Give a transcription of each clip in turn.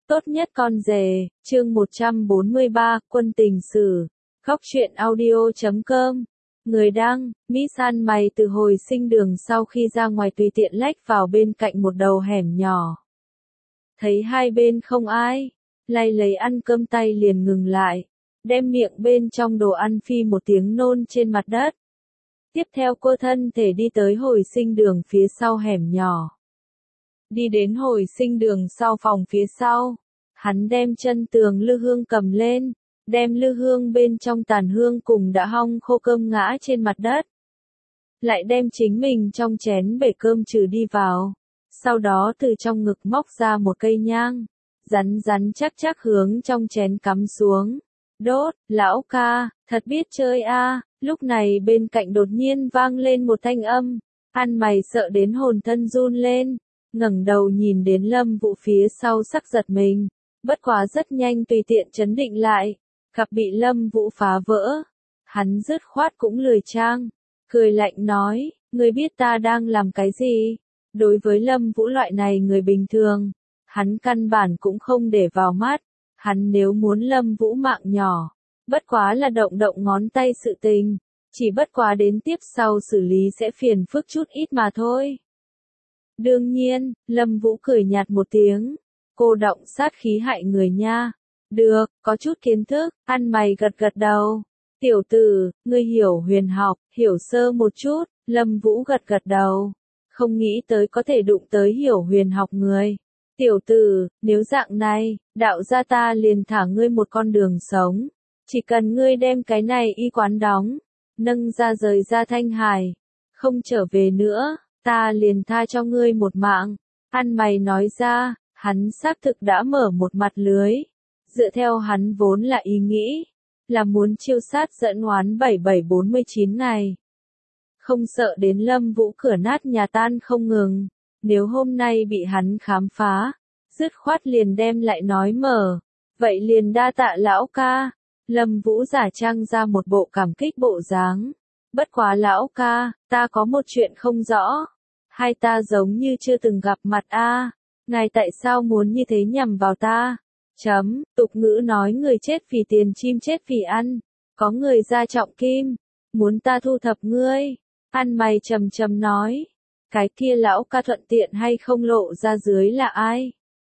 Tốt nhất con rể, chương 143, quân tình sử. Góc truyện audio.com. Người đăng, Miss An mày từ hồi sinh đường sau khi ra ngoài tùy tiện lách vào bên cạnh một đầu hẻm nhỏ. Thấy hai bên không ai, lay lấy ăn cơm tay liền ngừng lại, đem miệng bên trong đồ ăn phi một tiếng nôn trên mặt đất. Tiếp theo cô thân thể đi tới hồi sinh đường phía sau hẻm nhỏ. Đi đến hồi sinh đường sau phòng phía sau, hắn đem chân tường lư hương cầm lên, đem lư hương bên trong tàn hương cùng đã hong khô cơm ngã trên mặt đất. Lại đem chính mình trong chén bể cơm trừ đi vào, sau đó từ trong ngực móc ra một cây nhang, rắn rắn chắc chắc hướng trong chén cắm xuống. Đốt, lão ca, thật biết chơi a. Lúc này bên cạnh đột nhiên vang lên một thanh âm, An mày sợ đến hồn thân run lên, ngẩng đầu nhìn đến Lâm Vũ phía sau sắc giật mình, bất quá rất nhanh tùy tiện trấn định lại, gặp bị Lâm Vũ phá vỡ, hắn dứt khoát cũng lười trang, cười lạnh nói, ngươi biết ta đang làm cái gì? Đối với Lâm Vũ loại này người bình thường, hắn căn bản cũng không để vào mắt, hắn nếu muốn Lâm Vũ mạng nhỏ, bất quá là động động ngón tay sự tình, chỉ bất quá đến tiếp sau xử lý sẽ phiền phức chút ít mà thôi. Đương nhiên, Lâm Vũ cười nhạt một tiếng, cô động sát khí hại người nha. Được, có chút kiến thức, An mày gật gật đầu. Tiểu tử, ngươi hiểu huyền học, hiểu sơ một chút, Lâm Vũ gật gật đầu. Không nghĩ tới có thể đụng tới hiểu huyền học người. Tiểu tử, nếu dạng này, đạo gia ta liền thả ngươi một con đường sống. Chỉ cần ngươi đem cái này y quán đóng, nâng ra rời ra Thanh Hải, không trở về nữa, ta liền tha cho ngươi một mạng. An mày nói ra, hắn xác thực đã mở một mặt lưới. Dựa theo hắn vốn là ý nghĩ, là muốn chiêu sát dẫn oán 7749 ngày. Không sợ đến Lâm Vũ cửa nát nhà tan không ngừng, nếu hôm nay bị hắn khám phá, dứt khoát liền đem lại nói mở, vậy liền đa tạ lão ca. Lâm Vũ giả trang ra một bộ cảm kích bộ dáng. Bất quá lão ca, ta có một chuyện không rõ. Hai ta giống như chưa từng gặp mặt a. Ngài tại sao muốn như thế nhằm vào ta? Tục ngữ nói người chết vì tiền chim chết vì ăn. Có người ra trọng kim, muốn ta thu thập ngươi. An mày trầm nói. Cái kia lão ca thuận tiện hay không lộ ra dưới là ai?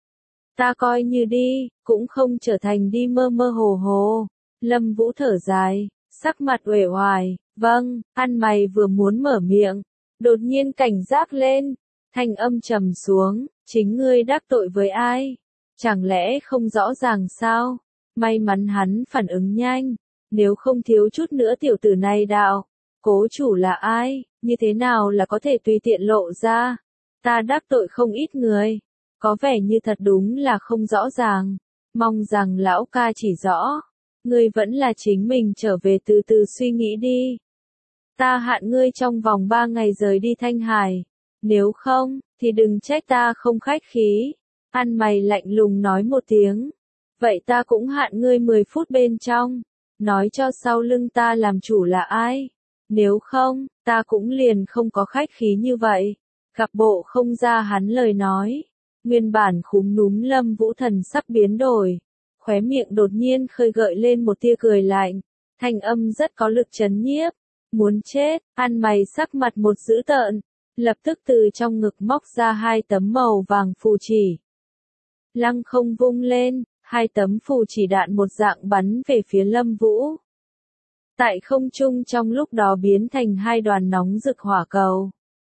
Ta coi như đi, cũng không trở thành đi mơ mơ hồ hồ. Lâm Vũ thở dài, sắc mặt uể oải, vâng. An mày vừa muốn mở miệng, đột nhiên cảnh giác lên, thanh âm trầm xuống, chính ngươi đắc tội với ai? Chẳng lẽ không rõ ràng sao? May mắn hắn phản ứng nhanh, nếu không thiếu chút nữa tiểu tử này đạo. Cố chủ là ai, như thế nào là có thể tùy tiện lộ ra? Ta đắc tội không ít người, có vẻ như thật đúng là không rõ ràng, mong rằng lão ca chỉ rõ. Ngươi vẫn là chính mình trở về từ từ suy nghĩ đi. Ta hạn ngươi trong vòng 3 ngày rời đi Thanh Hải, nếu không, thì đừng trách ta không khách khí. An mày lạnh lùng nói một tiếng. Vậy ta cũng hạn ngươi 10 phút bên trong, nói cho sau lưng ta làm chủ là ai. Nếu không, ta cũng liền không có khách khí như vậy. Gặp bộ không ra hắn lời nói. Nguyên bản khúm núm Lâm Vũ thần sắp biến đổi. Khóe miệng đột nhiên khơi gợi lên một tia cười lạnh. Thanh âm rất có lực chấn nhiếp. Muốn chết, An mày sắc mặt một dữ tợn. Lập tức từ trong ngực móc ra 2 tấm màu vàng phù chỉ. Lăng không vung lên, 2 tấm phù chỉ đạn một dạng bắn về phía Lâm Vũ. Tại không trung trong lúc đó biến thành 2 đoàn nóng rực hỏa cầu.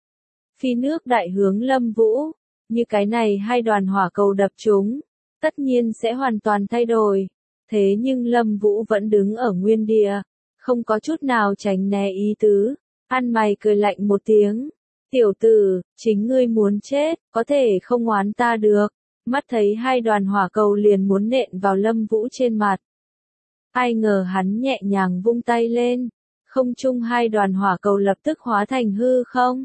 Phi nước đại hướng Lâm Vũ, như cái này 2 đoàn hỏa cầu đập chúng, tất nhiên sẽ hoàn toàn thay đổi. Thế nhưng Lâm Vũ vẫn đứng ở nguyên địa, không có chút nào tránh né ý tứ. An mày cười lạnh một tiếng. Tiểu tử, chính ngươi muốn chết, có thể không oán ta được. Mắt thấy 2 đoàn hỏa cầu liền muốn nện vào Lâm Vũ trên mặt. Ai ngờ hắn nhẹ nhàng vung tay lên, không trung 2 đoàn hỏa cầu lập tức hóa thành hư không.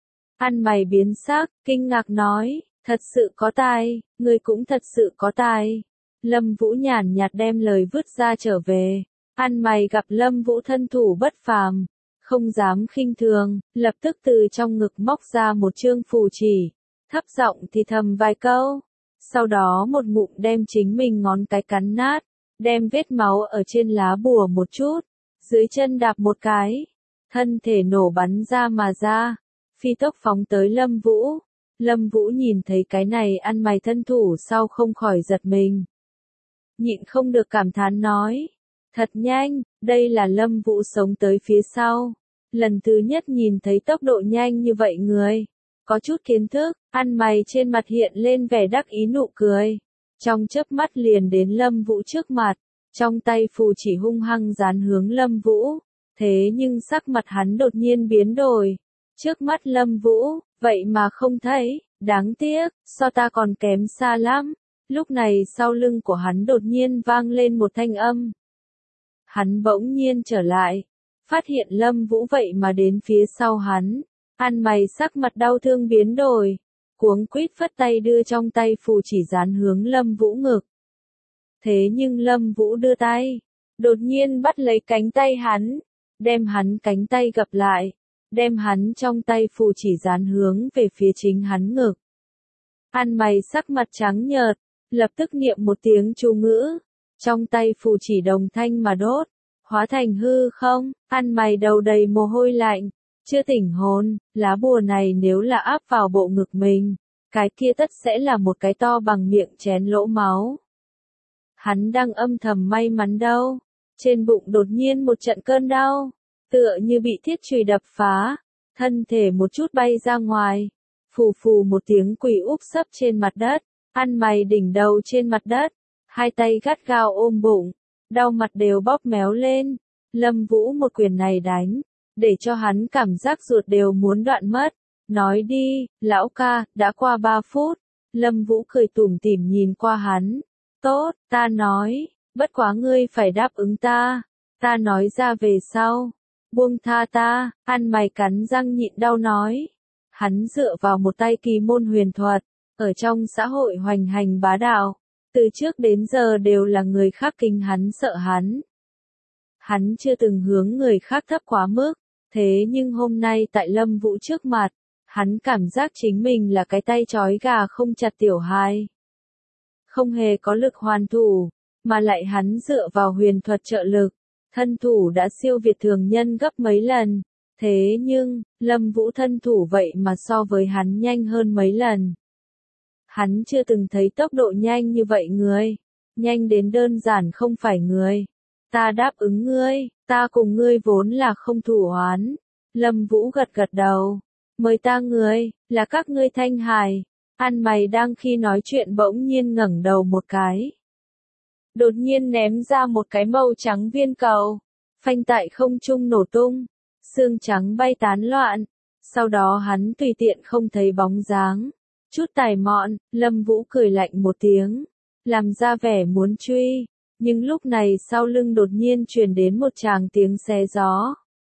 An mày biến sắc, kinh ngạc nói, thật sự có tài, ngươi cũng thật sự có tài. Lâm Vũ nhàn nhạt đem lời vứt ra trở về. An mày gặp Lâm Vũ thân thủ bất phàm, không dám khinh thường, lập tức từ trong ngực móc ra một chương phù chỉ, thấp giọng thì thầm vài câu. sau đó một ngụm đem chính mình ngón cái cắn nát, đem vết máu ở trên lá bùa một chút, dưới chân đạp một cái, thân thể nổ bắn ra mà ra, phi tốc phóng tới Lâm Vũ. Lâm Vũ nhìn thấy cái này ăn mày thân thủ sau không khỏi giật mình. Nhịn không được cảm thán nói, thật nhanh, đây là Lâm Vũ sống tới phía sau. Lần thứ nhất nhìn thấy tốc độ nhanh như vậy người. Có chút kiến thức, ăn mày trên mặt hiện lên vẻ đắc ý nụ cười. Trong chớp mắt liền đến Lâm Vũ trước mặt, trong tay phù chỉ hung hăng dán hướng Lâm Vũ. Thế nhưng sắc mặt hắn đột nhiên biến đổi. Trước mắt Lâm Vũ, vậy mà không thấy, đáng tiếc, so ta còn kém xa lắm. Lúc này sau lưng của hắn đột nhiên vang lên một thanh âm. Hắn bỗng nhiên trở lại, phát hiện Lâm Vũ vậy mà đến phía sau hắn. Ăn mày sắc mặt đau thương biến đổi, cuống quýt phất tay đưa trong tay phù chỉ dán hướng Lâm Vũ ngực. Thế nhưng Lâm Vũ đưa tay, đột nhiên bắt lấy cánh tay hắn, đem hắn cánh tay gập lại, đem hắn trong tay phù chỉ dán hướng về phía chính hắn ngực. Ăn mày sắc mặt trắng nhợt, lập tức niệm một tiếng chú ngữ, trong tay phù chỉ đồng thanh mà đốt, hóa thành hư không. Ăn mày đầu đầy mồ hôi lạnh, chưa tỉnh hồn, lá bùa này nếu là áp vào bộ ngực mình, cái kia tất sẽ là một cái to bằng miệng chén lỗ máu. Hắn đang âm thầm may mắn đâu, trên bụng đột nhiên một trận cơn đau, tựa như bị thiết chùy đập phá, thân thể một chút bay ra ngoài, phù phù một tiếng quỳ úp sấp trên mặt đất, ăn mày đỉnh đầu trên mặt đất, hai tay gắt gao ôm bụng, đau mặt đều bóp méo lên. Lâm Vũ một quyền này đánh, để cho hắn cảm giác ruột đều muốn đoạn mất. Nói đi, lão ca, đã qua 3 phút. Lâm Vũ cười tủm tỉm nhìn qua hắn. Tốt, ta nói, bất quá ngươi phải đáp ứng ta. Ta nói ra về sau. Buông tha ta, ăn mày cắn răng nhịn đau nói. Hắn dựa vào một tay kỳ môn huyền thuật, ở trong xã hội hoành hành bá đạo. Từ trước đến giờ đều là người khác kính hắn sợ hắn. Hắn chưa từng hướng người khác thấp quá mức, thế nhưng hôm nay tại Lâm Vũ trước mặt, hắn cảm giác chính mình là cái tay trói gà không chặt tiểu hài. Không hề có lực hoàn thủ, mà lại hắn dựa vào huyền thuật trợ lực, thân thủ đã siêu việt thường nhân gấp mấy lần. Thế nhưng, Lâm Vũ thân thủ vậy mà so với hắn nhanh hơn mấy lần. Hắn chưa từng thấy tốc độ nhanh như vậy người, nhanh đến đơn giản không phải người. Ta đáp ứng ngươi, ta cùng ngươi vốn là không thủ oán. Lâm Vũ gật gật đầu. Mời ta người, là các ngươi Thanh Hải. Ăn mày đang khi nói chuyện bỗng nhiên ngẩng đầu một cái. Đột nhiên ném ra một cái màu trắng viên cầu. Phanh tại không trung nổ tung. Xương trắng bay tán loạn. Sau đó hắn tùy tiện không thấy bóng dáng. Chút tài mọn, Lâm Vũ cười lạnh một tiếng. Làm ra vẻ muốn truy. Nhưng lúc này sau lưng đột nhiên truyền đến một tràng tiếng xé gió.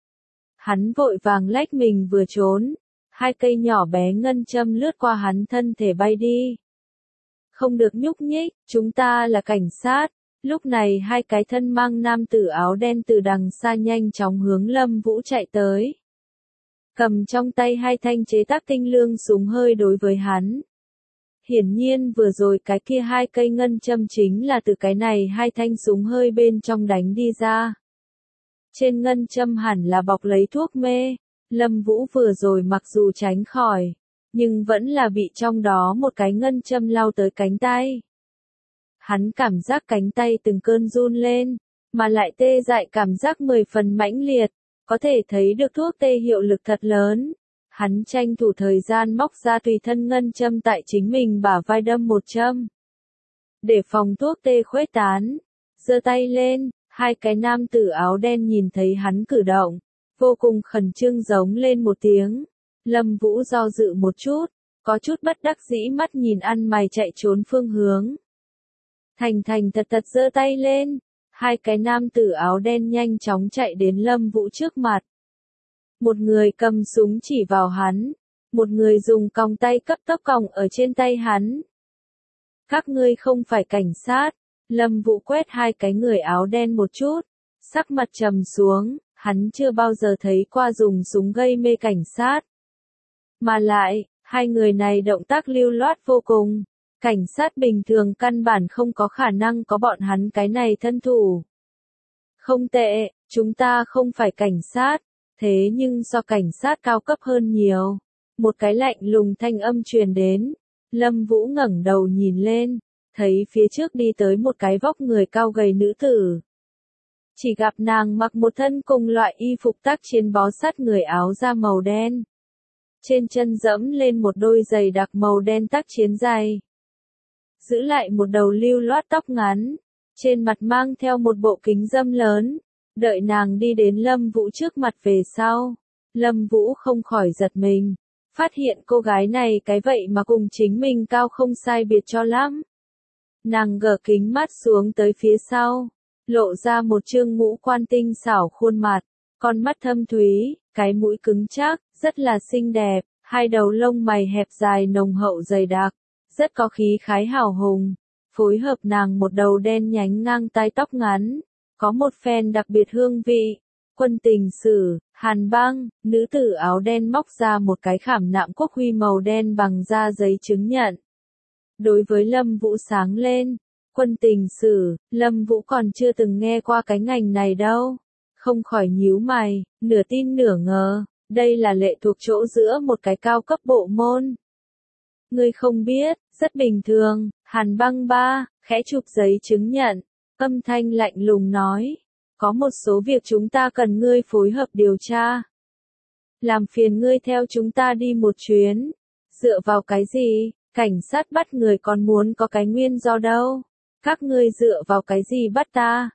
Hắn vội vàng lách mình vừa trốn, hai cây nhỏ bé ngân châm lướt qua hắn thân thể bay đi. Không được nhúc nhích, chúng ta là cảnh sát. Lúc này hai cái thân mang nam tử áo đen từ đằng xa nhanh chóng hướng Lâm Vũ chạy tới. Cầm trong tay hai thanh chế tác tinh lương súng hơi đối với hắn. Hiển nhiên vừa rồi cái kia hai cây ngân châm chính là từ cái này hai thanh súng hơi bên trong đánh đi ra. Trên ngân châm hẳn là bọc lấy thuốc mê. Lâm Vũ vừa rồi mặc dù tránh khỏi, nhưng vẫn là bị trong đó một cái ngân châm lao tới cánh tay. Hắn cảm giác cánh tay từng cơn run lên, mà lại tê dại cảm giác 10 phần mãnh liệt, có thể thấy được thuốc tê hiệu lực thật lớn. Hắn tranh thủ thời gian móc ra tùy thân ngân châm tại chính mình bả vai đâm một châm. Để phòng thuốc tê khuếch tán, giơ tay lên, hai cái nam tử áo đen nhìn thấy hắn cử động, vô cùng khẩn trương giống lên một tiếng. Lâm Vũ do dự một chút, có chút bất đắc dĩ mắt nhìn ăn mày chạy trốn phương hướng. Thành thành thật thật giơ tay lên, hai cái nam tử áo đen nhanh chóng chạy đến Lâm Vũ trước mặt. Một người cầm súng chỉ vào hắn, một người dùng còng tay cấp tốc còng ở trên tay hắn. Các ngươi không phải cảnh sát. Lâm Vũ quét hai cái người áo đen một chút, sắc mặt trầm xuống, hắn chưa bao giờ thấy qua dùng súng gây mê cảnh sát. Mà lại, hai người này động tác lưu loát vô cùng, Cảnh sát bình thường căn bản không có khả năng có bọn hắn cái này thân thủ. Không tệ, chúng ta không phải cảnh sát, thế nhưng so cảnh sát cao cấp hơn nhiều. Một cái lạnh lùng thanh âm truyền đến. Lâm Vũ ngẩng đầu nhìn lên, thấy phía trước đi tới một cái vóc người cao gầy nữ tử. Chỉ gặp nàng mặc một thân cùng loại y phục tác chiến bó sát người áo da màu đen. Trên chân dẫm lên một đôi giày đặc màu đen tác chiến giày. Giữ lại một đầu lưu loát tóc ngắn, trên mặt mang theo một bộ kính râm lớn. Đợi nàng đi đến Lâm Vũ trước mặt về sau. Lâm Vũ không khỏi giật mình. Phát hiện cô gái này cái vậy mà cùng chính mình cao không sai biệt cho lắm. Nàng gỡ kính mắt xuống tới phía sau, lộ ra một trương ngũ quan tinh xảo khuôn mặt, con mắt thâm thúy, cái mũi cứng chắc, rất là xinh đẹp, hai đầu lông mày hẹp dài nồng hậu dày đặc, rất có khí khái hào hùng, phối hợp nàng một đầu đen nhánh ngang tai tóc ngắn, có một phen đặc biệt hương vị. Quân tình sử, Hàn Băng, nữ tử áo đen móc ra một cái khảm nạm quốc huy màu đen bằng da giấy chứng nhận. Đối với Lâm Vũ sáng lên, quân tình sử, Lâm Vũ còn chưa từng nghe qua cái ngành này đâu. Không khỏi nhíu mày, nửa tin nửa ngờ, đây là lệ thuộc chỗ giữa một cái cao cấp bộ môn. Ngươi không biết, rất bình thường, Hàn Băng ba, khẽ chụp giấy chứng nhận, âm thanh lạnh lùng nói. Có một số việc chúng ta cần ngươi phối hợp điều tra. Làm phiền ngươi theo chúng ta đi một chuyến. Dựa vào cái gì, cảnh sát bắt người còn muốn có cái nguyên do đâu. Các ngươi dựa vào cái gì bắt ta?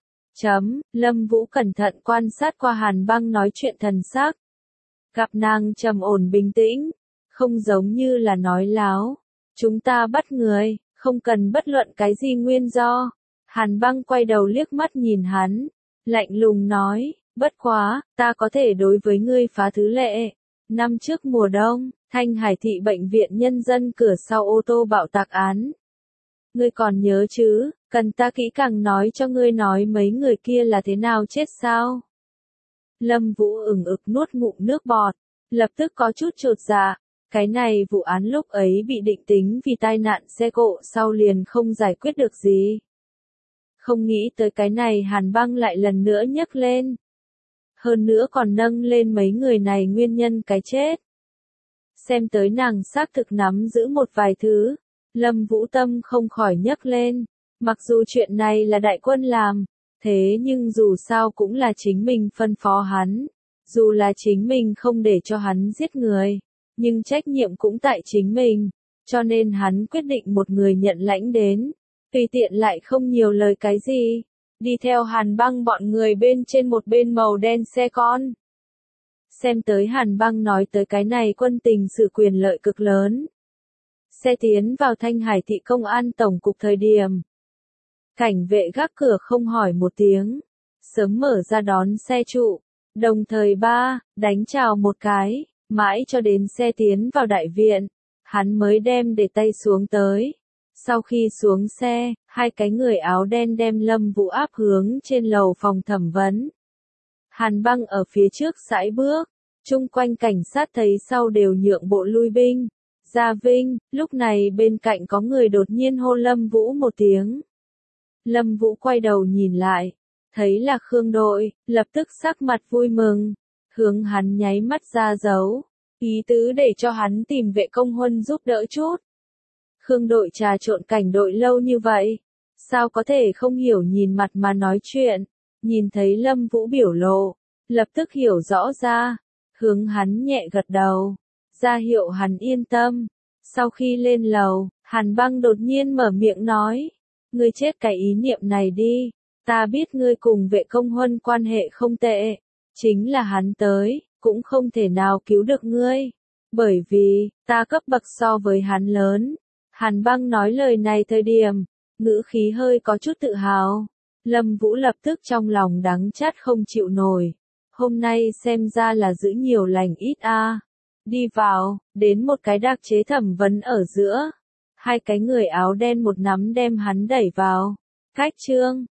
Lâm Vũ cẩn thận quan sát qua Hàn Băng nói chuyện thần sắc. Gặp nàng trầm ổn bình tĩnh, không giống như là nói láo. Chúng ta bắt người, không cần bất luận cái gì nguyên do. Hàn Băng quay đầu liếc mắt nhìn hắn. Lạnh lùng nói, bất quá, ta có thể đối với ngươi phá thứ lệ. Năm trước mùa đông, Thanh Hải thị bệnh viện nhân dân cửa sau ô tô bạo tạc án. Ngươi còn nhớ chứ, cần ta kỹ càng nói cho ngươi nói mấy người kia là thế nào chết sao? Lâm Vũ ửng ực nuốt ngụm nước bọt, lập tức có chút chột dạ. Cái này vụ án lúc ấy bị định tính vì tai nạn xe cộ sau liền không giải quyết được gì. Không nghĩ tới cái này Hàn Băng lại lần nữa nhấc lên. Hơn nữa còn nâng lên mấy người này nguyên nhân cái chết. Xem tới nàng xác thực nắm giữ một vài thứ. Lâm Vũ tâm không khỏi nhấc lên. Mặc dù chuyện này là đại quân làm, thế nhưng dù sao cũng là chính mình phân phó hắn. Dù là chính mình không để cho hắn giết người, nhưng trách nhiệm cũng tại chính mình. Cho nên hắn quyết định một người nhận lãnh đến. Tùy tiện lại không nhiều lời cái gì. Đi theo Hàn Băng bọn người bên trên một bên màu đen xe con. Xem tới Hàn Băng nói tới cái này quân tình sử quyền lợi cực lớn. Xe tiến vào Thanh Hải thị công an tổng cục thời điểm. Cảnh vệ gác cửa không hỏi một tiếng. Sớm mở ra đón xe trụ. Đồng thời đánh chào một cái. Mãi cho đến xe tiến vào đại viện. Hắn mới đem để tay xuống tới. Sau khi xuống xe, hai cái người áo đen đem Lâm Vũ áp hướng trên lầu phòng thẩm vấn. Hàn Băng ở phía trước sải bước, chung quanh cảnh sát thấy sau đều nhượng bộ lui binh. Gia Vinh, lúc này bên cạnh có người đột nhiên hô Lâm Vũ một tiếng. Lâm Vũ quay đầu nhìn lại, thấy là Khương Đội, lập tức sắc mặt vui mừng, hướng hắn nháy mắt ra dấu, ý tứ để cho hắn tìm Vệ Công Huân giúp đỡ chút. Khương Đội trà trộn cảnh đội lâu như vậy, sao có thể không hiểu nhìn mặt mà nói chuyện, nhìn thấy Lâm Vũ biểu lộ, lập tức hiểu rõ ra, hướng hắn nhẹ gật đầu, ra hiệu hắn yên tâm. Sau khi lên lầu, Hàn Băng đột nhiên mở miệng nói, ngươi chết cái ý niệm này đi, ta biết ngươi cùng Vệ Công Huân quan hệ không tệ, chính là hắn tới, cũng không thể nào cứu được ngươi, bởi vì, ta cấp bậc so với hắn lớn. Hàn Băng nói lời này thời điểm, ngữ khí hơi có chút tự hào. Lâm Vũ lập tức trong lòng đắng chát không chịu nổi. Hôm nay xem ra là giữ nhiều lành ít a. Đi vào, đến một cái đặc chế thẩm vấn ở giữa. Hai cái người áo đen một nắm đem hắn đẩy vào. Cách trương,